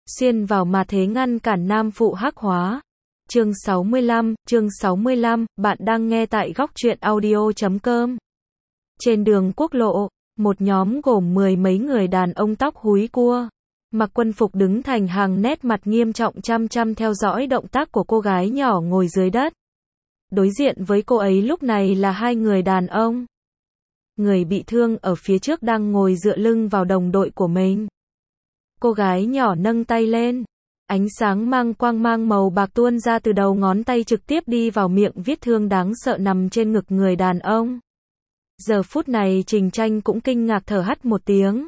xuyên vào mà thế ngăn cản nam phụ hắc hóa. Chương 65, bạn đang nghe tại góc truyện audio.com. Trên đường quốc lộ, một nhóm gồm mười mấy người đàn ông tóc húi cua, mặc quân phục đứng thành hàng, nét mặt nghiêm trọng chăm chăm theo dõi động tác của cô gái nhỏ ngồi dưới đất. Đối diện với cô ấy lúc này là hai người đàn ông. Người bị thương ở phía trước đang ngồi dựa lưng vào đồng đội của mình. Cô gái nhỏ nâng tay lên, ánh sáng mang quang mang màu bạc tuôn ra từ đầu ngón tay trực tiếp đi vào miệng vết thương đáng sợ nằm trên ngực người đàn ông. Giờ phút này Trình Tranh cũng kinh ngạc thở hắt một tiếng.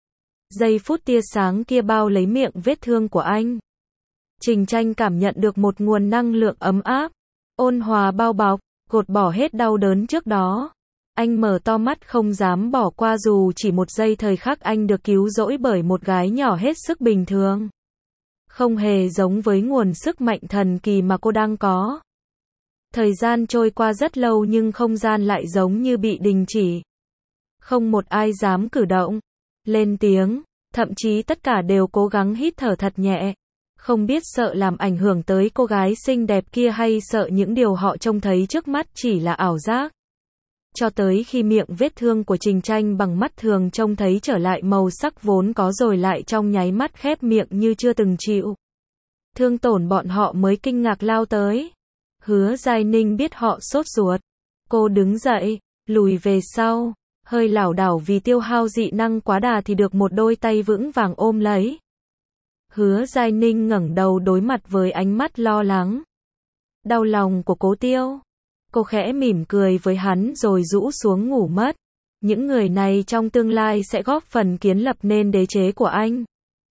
Giây phút tia sáng kia bao lấy miệng vết thương của anh. Trình Tranh cảm nhận được một nguồn năng lượng ấm áp, ôn hòa bao bọc, gột bỏ hết đau đớn trước đó. Anh mở to mắt không dám bỏ qua dù chỉ một giây thời khắc anh được cứu rỗi bởi một gái nhỏ hết sức bình thường. Không hề giống với nguồn sức mạnh thần kỳ mà cô đang có. Thời gian trôi qua rất lâu nhưng không gian lại giống như bị đình chỉ. Không một ai dám cử động, lên tiếng, thậm chí tất cả đều cố gắng hít thở thật nhẹ. Không biết sợ làm ảnh hưởng tới cô gái xinh đẹp kia hay sợ những điều họ trông thấy trước mắt chỉ là ảo giác. Cho tới khi miệng vết thương của Trình Tranh bằng mắt thường trông thấy trở lại màu sắc vốn có rồi lại trong nháy mắt khép miệng như chưa từng chịu thương tổn, bọn họ mới kinh ngạc lao tới. Hứa Giai Ninh biết họ sốt ruột. Cô đứng dậy, lùi về sau, hơi lảo đảo vì tiêu hao dị năng quá đà thì được một đôi tay vững vàng ôm lấy. Hứa Giai Ninh ngẩng đầu đối mặt với ánh mắt lo lắng, đau lòng của Cố Tiêu. Cô khẽ mỉm cười với hắn rồi rũ xuống ngủ mất. Những người này trong tương lai sẽ góp phần kiến lập nên đế chế của anh.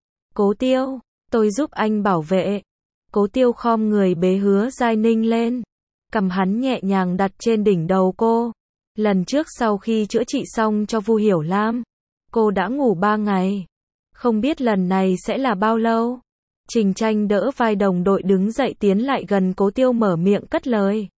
Cố Tiêu, tôi giúp anh bảo vệ. Cố Tiêu khom người bế Hứa Giai Ninh lên. Cầm hắn nhẹ nhàng đặt trên đỉnh đầu cô. Lần trước sau khi chữa trị xong cho Vu Hiểu Lam, cô đã ngủ 3 ngày. Không biết lần này sẽ là bao lâu. Trình Tranh đỡ vai đồng đội đứng dậy tiến lại gần Cố Tiêu mở miệng cất lời.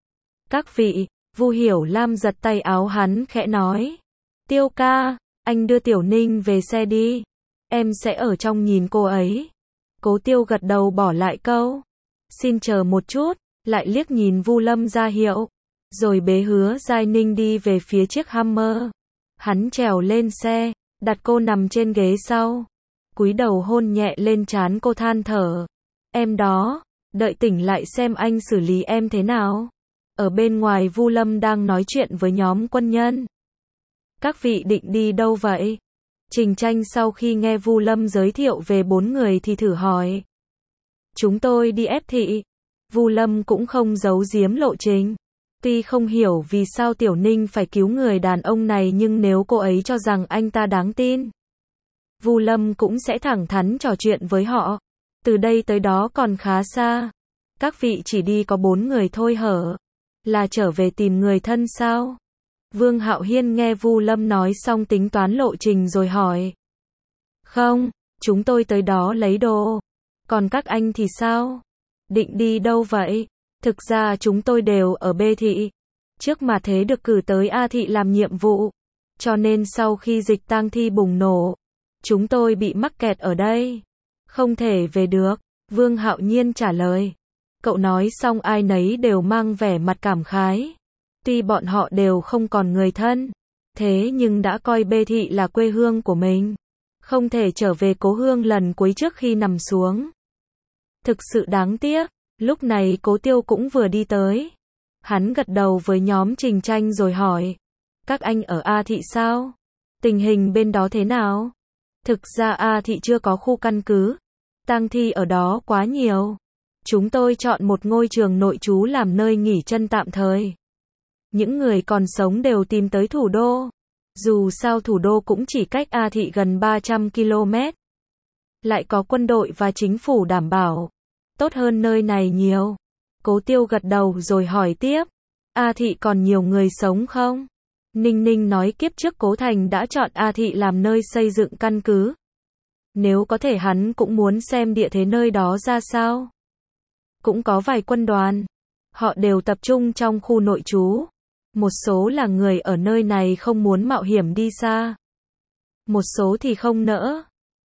Các vị, Vu Hiểu Lam giật tay áo hắn khẽ nói. Tiêu ca, anh đưa Tiểu Ninh về xe đi. Em sẽ ở trong nhìn cô ấy. Cố Tiêu gật đầu bỏ lại câu. Xin chờ một chút, lại liếc nhìn Vu Lâm ra hiệu. Rồi bế Hứa Giai Ninh đi về phía chiếc Hummer. Hắn trèo lên xe, đặt cô nằm trên ghế sau. Cúi đầu hôn nhẹ lên trán cô than thở. Em đó, đợi tỉnh lại xem anh xử lý em thế nào. Ở bên ngoài Vu Lâm đang nói chuyện với nhóm quân nhân. Các vị định đi đâu vậy? Trình Tranh sau khi nghe Vu Lâm giới thiệu về 4 người thì thử hỏi. Chúng tôi đi ép thị. Vu Lâm cũng không giấu giếm lộ trình. Tuy không hiểu vì sao Tiểu Ninh phải cứu người đàn ông này nhưng nếu cô ấy cho rằng anh ta đáng tin, Vu Lâm cũng sẽ thẳng thắn trò chuyện với họ. Từ đây tới đó còn khá xa. Các vị chỉ đi có 4 người thôi hở? Là trở về tìm người thân sao? Vương Hạo Hiên nghe Vu Lâm nói xong tính toán lộ trình rồi hỏi. Không, chúng tôi tới đó lấy đồ. Còn các anh thì sao? Định đi đâu vậy? Thực ra chúng tôi đều ở B thị. Trước mà thế được cử tới A thị làm nhiệm vụ. Cho nên sau khi dịch tang thi bùng nổ, chúng tôi bị mắc kẹt ở đây. Không thể về được. Vương Hạo Nhiên trả lời. Cậu nói xong ai nấy đều mang vẻ mặt cảm khái. Tuy bọn họ đều không còn người thân, thế nhưng đã coi B thị là quê hương của mình. Không thể trở về cố hương lần cuối trước khi nằm xuống. Thực sự đáng tiếc. Lúc này Cố Tiêu cũng vừa đi tới. Hắn gật đầu với nhóm Trình Tranh rồi hỏi. Các anh ở A thị sao? Tình hình bên đó thế nào? Thực ra A thị chưa có khu căn cứ. Tang thi ở đó quá nhiều. Chúng tôi chọn một ngôi trường nội trú làm nơi nghỉ chân tạm thời. Những người còn sống đều tìm tới thủ đô. Dù sao thủ đô cũng chỉ cách A thị gần 300 km. Lại có quân đội và chính phủ đảm bảo. Tốt hơn nơi này nhiều. Cố Tiêu gật đầu rồi hỏi tiếp. A thị còn nhiều người sống không? Ninh Ninh nói kiếp trước Cố Thành đã chọn A thị làm nơi xây dựng căn cứ. Nếu có thể hắn cũng muốn xem địa thế nơi đó ra sao. Cũng có vài quân đoàn. Họ đều tập trung trong khu nội trú. Một số là người ở nơi này không muốn mạo hiểm đi xa. Một số thì không nỡ.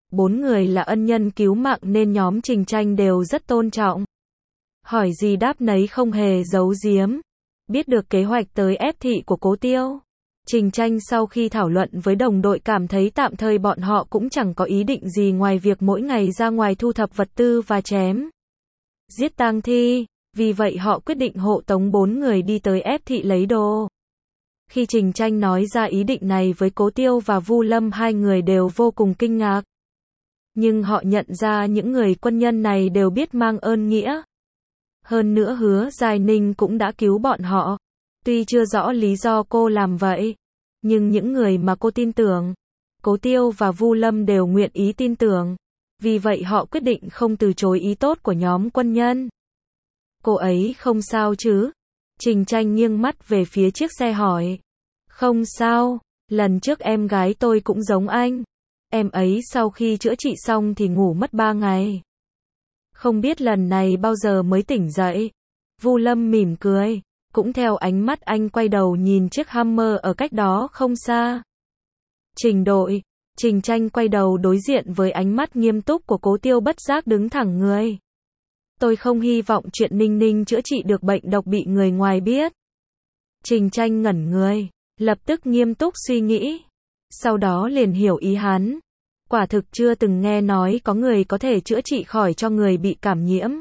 4 người là ân nhân cứu mạng nên nhóm Trình Tranh đều rất tôn trọng. Hỏi gì đáp nấy không hề giấu giếm. Biết được kế hoạch tới ép thị của Cố Tiêu, Trình Tranh sau khi thảo luận với đồng đội cảm thấy tạm thời bọn họ cũng chẳng có ý định gì ngoài việc mỗi ngày ra ngoài thu thập vật tư và chém giết tang thi, vì vậy họ quyết định hộ tống 4 người đi tới ép thị lấy đồ. Khi Trình Tranh nói ra ý định này với Cố Tiêu và Vu Lâm, hai người đều vô cùng kinh ngạc. Nhưng họ nhận ra những người quân nhân này đều biết mang ơn nghĩa. Hơn nữa Hứa Giai Ninh cũng đã cứu bọn họ. Tuy chưa rõ lý do cô làm vậy, nhưng những người mà cô tin tưởng, Cố Tiêu và Vu Lâm đều nguyện ý tin tưởng. Vì vậy họ quyết định không từ chối ý tốt của nhóm quân nhân. Cô ấy không sao chứ? Trình Tranh nghiêng mắt về phía chiếc xe hỏi. Không sao, lần trước em gái tôi cũng giống anh. Em ấy sau khi chữa trị xong thì ngủ mất 3 ngày. Không biết lần này bao giờ mới tỉnh dậy. Vu Lâm mỉm cười, cũng theo ánh mắt anh quay đầu nhìn chiếc Hummer ở cách đó không xa. Trình đội, Trình Tranh quay đầu đối diện với ánh mắt nghiêm túc của Cố Tiêu, bất giác đứng thẳng người. Tôi không hy vọng chuyện Ninh Ninh chữa trị được bệnh độc bị người ngoài biết. Trình Tranh ngẩn người, lập tức nghiêm túc suy nghĩ. Sau đó liền hiểu ý hắn. Quả thực chưa từng nghe nói có người có thể chữa trị khỏi cho người bị cảm nhiễm.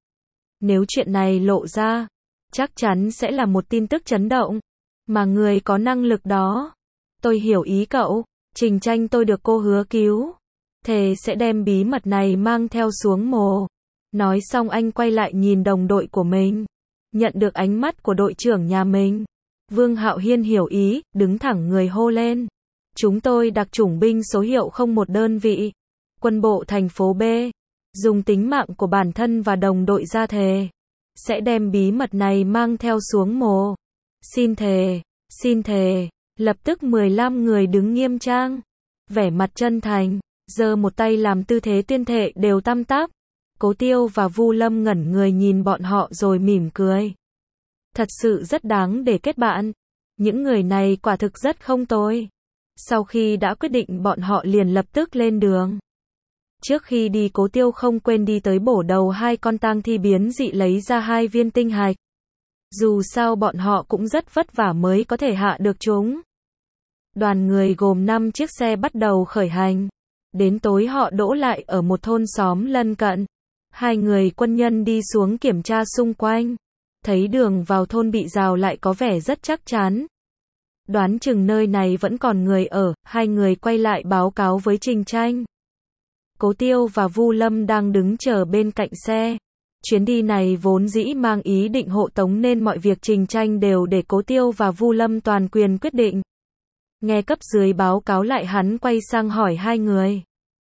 Nếu chuyện này lộ ra, chắc chắn sẽ là một tin tức chấn động. Mà người có năng lực đó. Tôi hiểu ý cậu. Trình Tranh, tôi được cô hứa cứu. Thề sẽ đem bí mật này mang theo xuống mồ. Nói xong anh quay lại nhìn đồng đội của mình. Nhận được ánh mắt của đội trưởng nhà mình. Vương Hạo Hiên hiểu ý, đứng thẳng người hô lên. Chúng tôi đặc chủng binh số hiệu 01 đơn vị. Quân bộ thành phố B. Dùng tính mạng của bản thân và đồng đội ra thề. Sẽ đem bí mật này mang theo xuống mồ. Xin thề, xin thề. Lập tức 15 người đứng nghiêm trang. Vẻ mặt chân thành. Giơ một tay làm tư thế tuyên thệ đều tăm tắp. Cố Tiêu và Vu Lâm ngẩn người nhìn bọn họ rồi mỉm cười. Thật sự rất đáng để kết bạn. Những người này quả thực rất không tồi. Sau khi đã quyết định bọn họ liền lập tức lên đường. Trước khi đi Cố Tiêu không quên đi tới bổ đầu 2 con tang thi biến dị lấy ra 2 viên tinh hạch. Dù sao bọn họ cũng rất vất vả mới có thể hạ được chúng. Đoàn người gồm 5 chiếc xe bắt đầu khởi hành. Đến tối họ đỗ lại ở một thôn xóm lân cận. 2 người quân nhân đi xuống kiểm tra xung quanh. Thấy đường vào thôn bị rào lại có vẻ rất chắc chắn. Đoán chừng nơi này vẫn còn người ở, 2 người quay lại báo cáo với Trình Tranh. Cố Tiêu và Vu Lâm đang đứng chờ bên cạnh xe. Chuyến đi này vốn dĩ mang ý định hộ tống nên mọi việc Trình Tranh đều để Cố Tiêu và Vu Lâm toàn quyền quyết định. Nghe cấp dưới báo cáo lại hắn quay sang hỏi 2 người.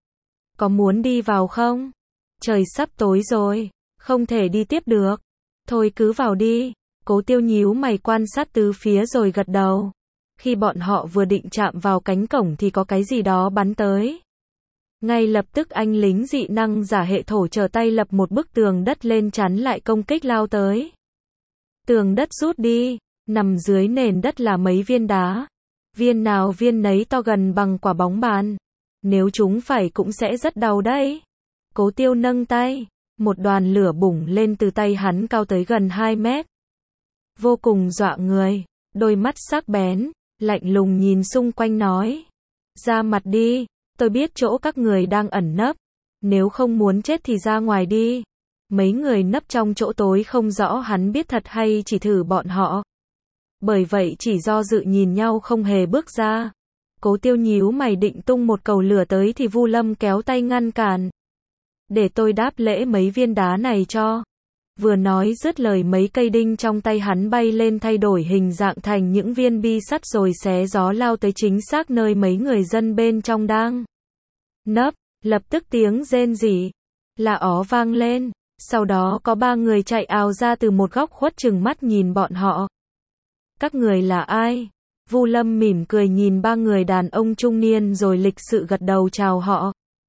Có muốn đi vào không? Trời sắp tối rồi, không thể đi tiếp được. Thôi cứ vào đi. Cố Tiêu nhíu mày quan sát tứ phía rồi gật đầu. Khi bọn họ vừa định chạm vào cánh cổng thì có cái gì đó bắn tới. Ngay lập tức anh lính dị năng giả hệ thổ trở tay lập một bức tường đất lên chắn lại công kích lao tới. Tường đất rút đi, nằm dưới nền đất là mấy viên đá. Viên nào viên nấy to gần bằng quả bóng bàn. Nếu chúng phải cũng sẽ rất đau đấy. Cố Tiêu nâng tay, một đoàn lửa bùng lên từ tay hắn cao tới gần 2 mét. Vô cùng dọa người, đôi mắt sắc bén, lạnh lùng nhìn xung quanh nói. Ra mặt đi, tôi biết chỗ các người đang ẩn nấp. Nếu không muốn chết thì ra ngoài đi. Mấy người nấp trong chỗ tối không rõ hắn biết thật hay chỉ thử bọn họ. Bởi vậy chỉ do dự nhìn nhau không hề bước ra. Cố Tiêu nhíu mày định tung một cầu lửa tới thì Vu Lâm kéo tay ngăn cản. Để tôi đáp lễ mấy viên đá này cho. Vừa nói dứt lời mấy cây đinh trong tay hắn bay lên thay đổi hình dạng thành những viên bi sắt rồi xé gió lao tới chính xác nơi mấy người dân bên trong đang nấp. Lập tức tiếng rên rỉ là ó vang lên. Sau đó có 3 người chạy ào ra từ một góc khuất trừng mắt nhìn bọn họ. Các người là ai? Vu Lâm mỉm cười nhìn 3 người đàn ông trung niên rồi lịch sự gật đầu chào họ.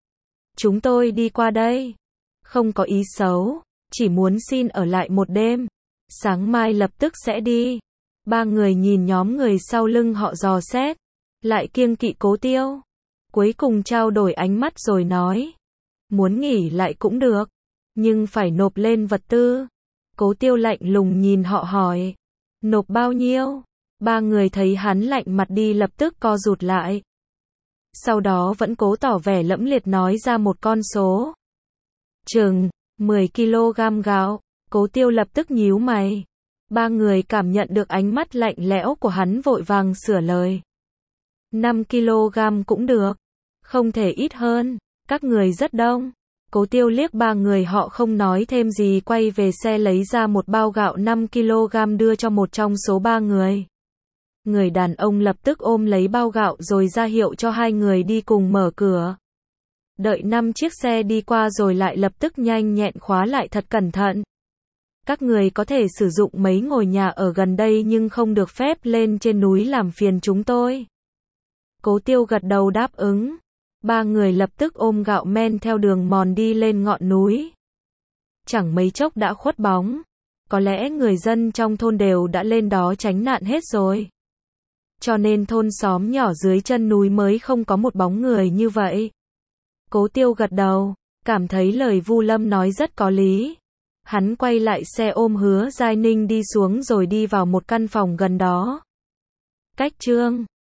Chúng tôi đi qua đây. Không có ý xấu. Chỉ muốn xin ở lại một đêm. Sáng mai lập tức sẽ đi. 3 người nhìn nhóm người sau lưng họ dò xét. Lại kiêng kỵ Cố Tiêu. Cuối cùng trao đổi ánh mắt rồi nói. Muốn nghỉ lại cũng được, nhưng phải nộp lên vật tư. Cố Tiêu lạnh lùng nhìn họ hỏi. Nộp bao nhiêu? Ba người thấy hắn lạnh mặt đi lập tức co rụt lại. Sau đó vẫn cố tỏ vẻ lẫm liệt nói ra một con số. Chừng 10 kg gạo. Cố Tiêu lập tức nhíu mày. Ba người cảm nhận được ánh mắt lạnh lẽo của hắn vội vàng sửa lời. 5 kg cũng được, không thể ít hơn, các người rất đông. Cố Tiêu liếc ba người họ không nói thêm gì quay về xe lấy ra một bao gạo 5 kg đưa cho một trong số ba người. Người đàn ông lập tức ôm lấy bao gạo rồi ra hiệu cho hai người đi cùng mở cửa. Đợi 5 chiếc xe đi qua rồi lại lập tức nhanh nhẹn khóa lại thật cẩn thận. Các người có thể sử dụng mấy ngôi nhà ở gần đây nhưng không được phép lên trên núi làm phiền chúng tôi. Cố Tiêu gật đầu đáp ứng. Ba người lập tức ôm gạo men theo đường mòn đi lên ngọn núi. Chẳng mấy chốc đã khuất bóng. Có lẽ người dân trong thôn đều đã lên đó tránh nạn hết rồi. Cho nên thôn xóm nhỏ dưới chân núi mới không có một bóng người như vậy. Cố Tiêu gật đầu, cảm thấy lời Vu Lâm nói rất có lý. Hắn quay lại xe ôm Hứa Giai Ninh đi xuống rồi đi vào một căn phòng gần đó. Cách chương